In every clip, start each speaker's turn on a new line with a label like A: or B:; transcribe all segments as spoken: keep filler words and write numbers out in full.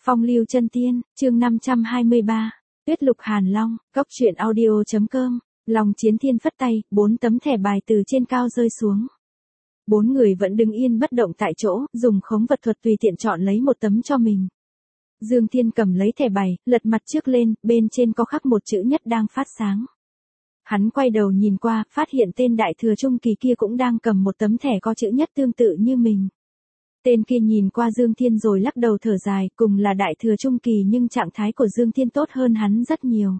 A: Phong lưu chân tiên, chương năm trăm hai mươi ba. Tuyết lục hàn long, góc truyện audio.com. Long Chiến Thiên phất tay, bốn tấm thẻ bài từ trên cao rơi xuống. Bốn người vẫn đứng yên bất động tại chỗ, dùng khống vật thuật tùy tiện chọn lấy một tấm cho mình. Dương Thiên cầm lấy thẻ bài, lật mặt trước lên, bên trên có khắc một chữ nhất đang phát sáng. Hắn quay đầu nhìn qua, phát hiện tên đại thừa trung kỳ kia cũng đang cầm một tấm thẻ có chữ nhất tương tự như mình. Tên kia nhìn qua Dương Thiên rồi lắc đầu thở dài, cùng là đại thừa trung kỳ nhưng trạng thái của Dương Thiên tốt hơn hắn rất nhiều.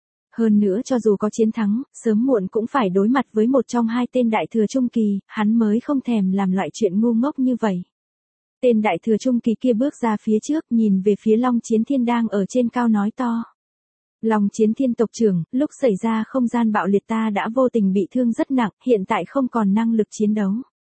A: Hơn nữa cho dù có chiến thắng, sớm muộn cũng phải đối mặt với một trong hai tên đại thừa trung kỳ, hắn mới không thèm làm loại chuyện ngu ngốc như vậy. Tên đại thừa trung kỳ kia bước ra phía trước, nhìn về phía Long Chiến Thiên đang ở trên cao nói to. Long Chiến Thiên tộc trưởng, lúc xảy ra không gian bạo liệt ta đã vô tình bị thương rất nặng, hiện tại không còn năng lực chiến đấu.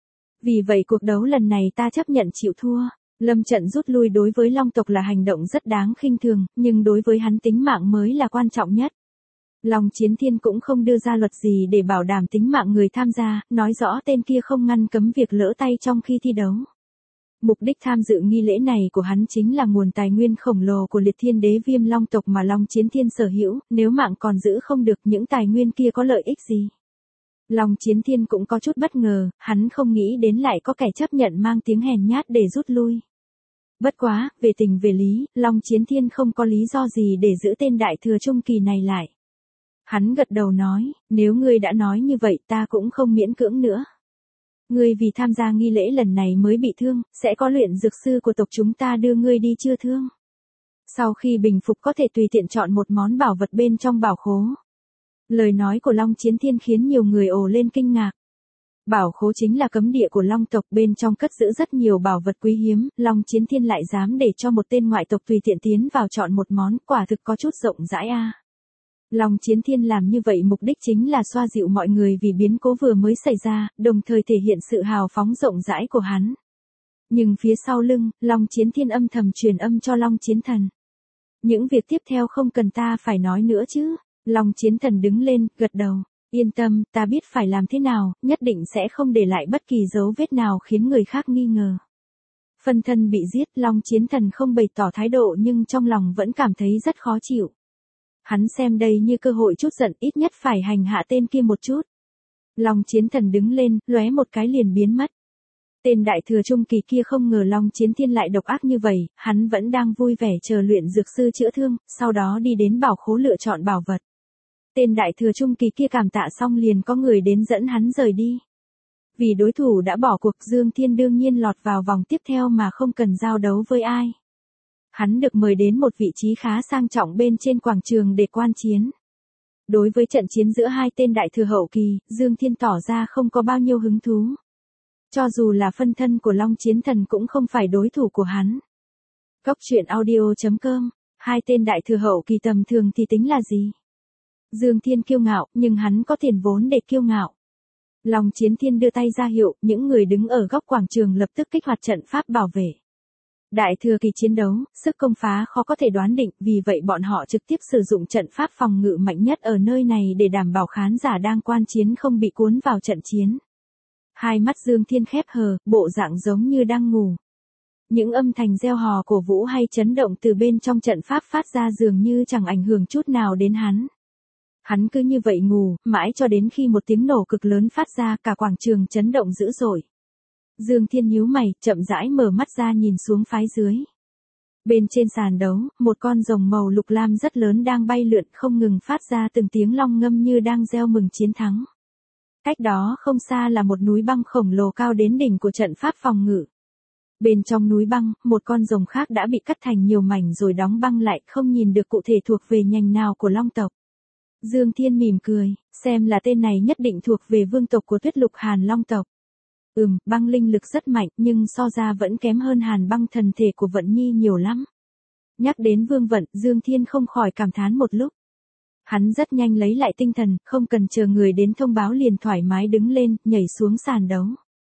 A: Vì vậy cuộc đấu lần này ta chấp nhận chịu thua. Lâm trận rút lui đối với Long tộc là hành động rất đáng khinh thường, nhưng đối với hắn tính mạng mới là quan trọng nhất. Long Chiến Thiên cũng không đưa ra luật gì để bảo đảm tính mạng người tham gia, nói rõ tên kia không ngăn cấm việc lỡ tay trong khi thi đấu. Mục đích tham dự nghi lễ này của hắn chính là nguồn tài nguyên khổng lồ của liệt thiên đế viêm long tộc mà Long Chiến Thiên sở hữu, nếu mạng còn giữ không được những tài nguyên kia có lợi ích gì. Long Chiến Thiên cũng có chút bất ngờ, hắn không nghĩ đến lại có kẻ chấp nhận mang tiếng hèn nhát để rút lui. Bất quá, về tình về lý, Long Chiến Thiên không có lý do gì để giữ tên đại thừa trung kỳ này lại. Hắn gật đầu nói, nếu ngươi đã nói như vậy ta cũng không miễn cưỡng nữa. Ngươi vì tham gia nghi lễ lần này mới bị thương, sẽ có luyện dược sư của tộc chúng ta đưa ngươi đi chữa thương. Sau khi bình phục có thể tùy tiện chọn một món bảo vật bên trong bảo khố. Lời nói của Long Chiến Thiên khiến nhiều người ồ lên kinh ngạc. Bảo khố chính là cấm địa của Long tộc, bên trong cất giữ rất nhiều bảo vật quý hiếm, Long Chiến Thiên lại dám để cho một tên ngoại tộc tùy tiện tiến vào chọn một món, quả thực có chút rộng rãi a. À. Long Chiến Thiên làm như vậy mục đích chính là xoa dịu mọi người vì biến cố vừa mới xảy ra, đồng thời thể hiện sự hào phóng rộng rãi của hắn. Nhưng phía sau lưng, Long Chiến Thiên âm thầm truyền âm cho Long Chiến Thần. Những việc tiếp theo không cần ta phải nói nữa chứ. Long Chiến Thần đứng lên, gật đầu. Yên tâm, ta biết phải làm thế nào, nhất định sẽ không để lại bất kỳ dấu vết nào khiến người khác nghi ngờ. Phân thân bị giết, Long Chiến Thần không bày tỏ thái độ nhưng trong lòng vẫn cảm thấy rất khó chịu. Hắn xem đây như cơ hội chút giận, ít nhất phải hành hạ tên kia một chút. Long Chiến Thần đứng lên, lóe một cái liền biến mất. Tên đại thừa trung kỳ kia không ngờ Long Chiến Thiên lại độc ác như vậy, hắn vẫn đang vui vẻ chờ luyện dược sư chữa thương, sau đó đi đến bảo khố lựa chọn bảo vật. Tên đại thừa trung kỳ kia cảm tạ xong liền có người đến dẫn hắn rời đi. Vì đối thủ đã bỏ cuộc, Dương Thiên đương nhiên lọt vào vòng tiếp theo mà không cần giao đấu với ai. Hắn được mời đến một vị trí khá sang trọng bên trên quảng trường để quan chiến. Đối với trận chiến giữa hai tên đại thừa hậu kỳ, Dương Thiên tỏ ra không có bao nhiêu hứng thú. Cho dù là phân thân của Long Chiến Thần cũng không phải đối thủ của hắn. Góc truyện audio.com, hai tên đại thừa hậu kỳ tầm thường thì tính là gì? Dương Thiên kiêu ngạo, nhưng hắn có tiền vốn để kiêu ngạo. Long Chiến Thiên đưa tay ra hiệu, những người đứng ở góc quảng trường lập tức kích hoạt trận pháp bảo vệ. Đại thừa kỳ chiến đấu, sức công phá khó có thể đoán định, vì vậy bọn họ trực tiếp sử dụng trận pháp phòng ngự mạnh nhất ở nơi này để đảm bảo khán giả đang quan chiến không bị cuốn vào trận chiến. Hai mắt Dương Thiên khép hờ, bộ dạng giống như đang ngủ. Những âm thanh reo hò cổ vũ hay chấn động từ bên trong trận pháp phát ra dường như chẳng ảnh hưởng chút nào đến hắn. Hắn cứ như vậy ngủ, mãi cho đến khi một tiếng nổ cực lớn phát ra, cả quảng trường chấn động dữ dội. Dương Thiên nhíu mày, chậm rãi mở mắt ra nhìn xuống phái dưới. Bên trên sàn đấu, một con rồng màu lục lam rất lớn đang bay lượn không ngừng phát ra từng tiếng long ngâm như đang reo mừng chiến thắng. Cách đó không xa là một núi băng khổng lồ cao đến đỉnh của trận pháp phòng ngự. Bên trong núi băng, một con rồng khác đã bị cắt thành nhiều mảnh rồi đóng băng lại, không nhìn được cụ thể thuộc về nhành nào của long tộc. Dương Thiên mỉm cười, xem là tên này nhất định thuộc về vương tộc của Tuyết lục hàn long tộc. Ừm, băng linh lực rất mạnh nhưng so ra vẫn kém hơn hàn băng thần thể của Vận Nhi nhiều lắm. Nhắc đến Vương Vận, Dương Thiên không khỏi cảm thán một lúc. Hắn rất nhanh lấy lại tinh thần, không cần chờ người đến thông báo liền thoải mái đứng lên, nhảy xuống sàn đấu.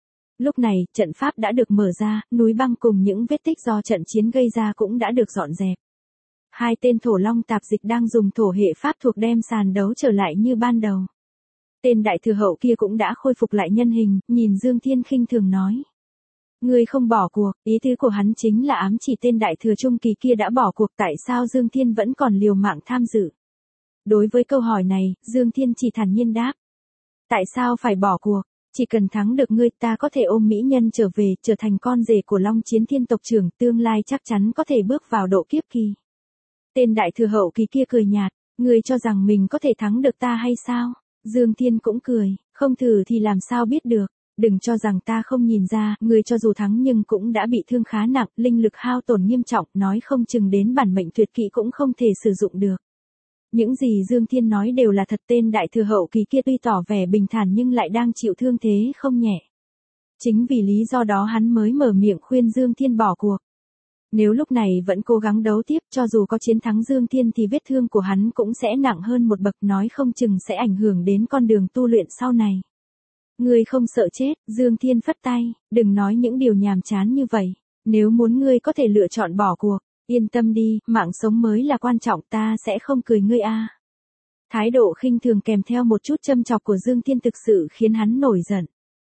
A: Lúc này, trận pháp đã được mở ra, núi băng cùng những vết tích do trận chiến gây ra cũng đã được dọn dẹp. Hai tên thổ long tạp dịch đang dùng thổ hệ pháp thuộc đem sàn đấu trở lại như ban đầu. Tên đại thừa hậu kia cũng đã khôi phục lại nhân hình, nhìn Dương Thiên khinh thường nói. Ngươi không bỏ cuộc, ý tứ của hắn chính là ám chỉ tên đại thừa trung kỳ kia đã bỏ cuộc, tại sao Dương Thiên vẫn còn liều mạng tham dự. Đối với câu hỏi này, Dương Thiên chỉ thản nhiên đáp. Tại sao phải bỏ cuộc? Chỉ cần thắng được ngươi, ta có thể ôm mỹ nhân trở về, trở thành con rể của Long Chiến Thiên tộc trưởng, tương lai chắc chắn có thể bước vào độ kiếp kỳ. Tên đại thừa hậu kỳ kia cười nhạt, ngươi cho rằng mình có thể thắng được ta hay sao? Dương Thiên cũng cười, không thử thì làm sao biết được, đừng cho rằng ta không nhìn ra, ngươi cho dù thắng nhưng cũng đã bị thương khá nặng, linh lực hao tổn nghiêm trọng, nói không chừng đến bản mệnh tuyệt kỹ cũng không thể sử dụng được. Những gì Dương Thiên nói đều là thật, tên đại thừa hậu kỳ kia tuy tỏ vẻ bình thản nhưng lại đang chịu thương thế không nhẹ. Chính vì lý do đó hắn mới mở miệng khuyên Dương Thiên bỏ cuộc. Nếu lúc này vẫn cố gắng đấu tiếp, cho dù có chiến thắng Dương Thiên thì vết thương của hắn cũng sẽ nặng hơn một bậc, nói không chừng sẽ ảnh hưởng đến con đường tu luyện sau này. Ngươi không sợ chết, Dương Thiên phất tay, đừng nói những điều nhàm chán như vậy, nếu muốn ngươi có thể lựa chọn bỏ cuộc. Yên tâm đi, mạng sống mới là quan trọng, ta sẽ không cười ngươi a. Thái độ khinh thường kèm theo một chút châm chọc của Dương Thiên thực sự khiến hắn nổi giận.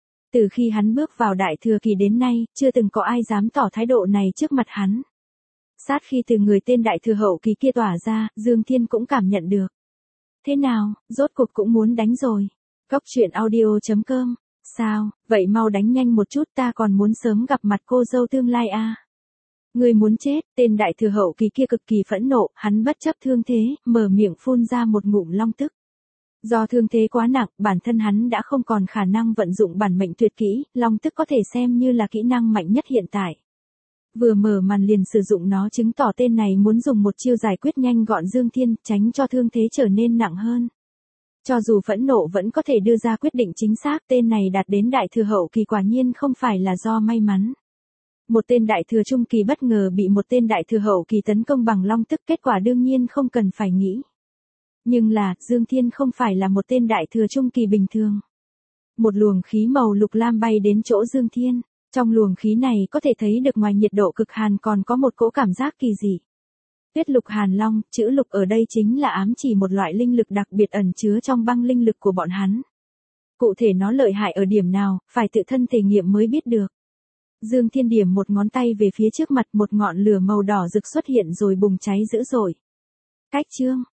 A: Từ khi hắn bước vào đại thừa kỳ đến nay, chưa từng có ai dám tỏ thái độ này trước mặt hắn. Sát khi từ người tên đại thừa hậu kỳ kia tỏa ra, Dương Thiên cũng cảm nhận được. Thế nào, rốt cuộc cũng muốn đánh rồi. Góc truyện audio chấm com. Sao, vậy mau đánh nhanh một chút, ta còn muốn sớm gặp mặt cô dâu tương lai a. Ngươi muốn chết, tên đại thừa hậu kỳ kia cực kỳ phẫn nộ, hắn bất chấp thương thế, mở miệng phun ra một ngụm long tức. Do thương thế quá nặng, bản thân hắn đã không còn khả năng vận dụng bản mệnh tuyệt kỹ, long tức có thể xem như là kỹ năng mạnh nhất hiện tại. Vừa mở màn liền sử dụng nó chứng tỏ tên này muốn dùng một chiêu giải quyết nhanh gọn Dương Thiên, tránh cho thương thế trở nên nặng hơn. Cho dù phẫn nộ vẫn có thể đưa ra quyết định chính xác, tên này đạt đến đại thừa hậu kỳ quả nhiên không phải là do may mắn. Một tên đại thừa trung kỳ bất ngờ bị một tên đại thừa hậu kỳ tấn công bằng long tức, kết quả đương nhiên không cần phải nghĩ. Nhưng là, Dương Thiên không phải là một tên đại thừa trung kỳ bình thường. Một luồng khí màu lục lam bay đến chỗ Dương Thiên, trong luồng khí này có thể thấy được ngoài nhiệt độ cực hàn còn có một cỗ cảm giác kỳ dị. Tuyết lục hàn long, chữ lục ở đây chính là ám chỉ một loại linh lực đặc biệt ẩn chứa trong băng linh lực của bọn hắn. Cụ thể nó lợi hại ở điểm nào, phải tự thân thể nghiệm mới biết được. Dương Thiên điểm một ngón tay về phía trước mặt, một ngọn lửa màu đỏ rực xuất hiện rồi bùng cháy dữ dội. Cách chương,